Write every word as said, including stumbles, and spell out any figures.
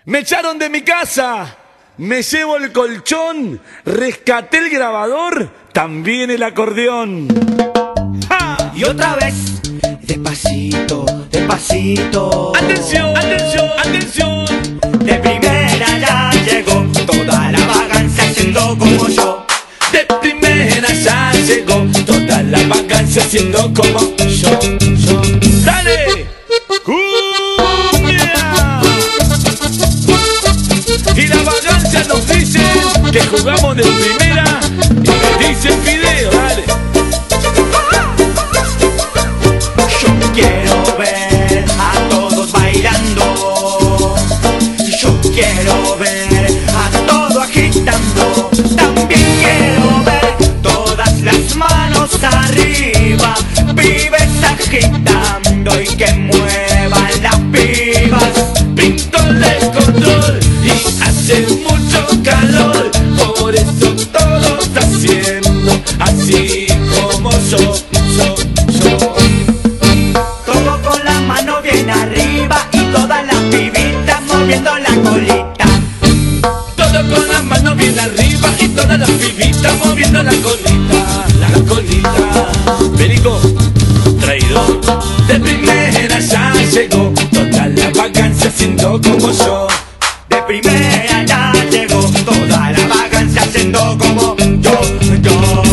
Me echaron de mi casa, me llevo el colchón, rescaté el grabador, también el acordeón. ¡Ja! Y otra vez, despacito, despacito. Atención, atención, atención. De primera ya llegó toda la vagancia haciendo como yo. De primera ya llegó toda la vacancia haciendo como yo, yo. ¡Dale! ¡Cumbia! Y la vagancia nos dice que jugamos de primera y me dice Fideo, dale. Yo quiero ver a todos bailando. Yo quiero ver a todos agitando. También quiero ver todas las manos arriba. Pibes agitando y que muevan las pibas. Pinto el control y hace mucho calor, por eso todos haciendo así como yo, yo, yo. Todo con la mano bien arriba y todas las pibitas moviendo la colita. Todo con las manos bien arriba y todas las pibitas moviendo la colita, la colita. Perico, traidor, de primera ya llegó toda la vacancia haciendo como yo. De primera ya llegó toda la vagancia haciendo como yo, yo.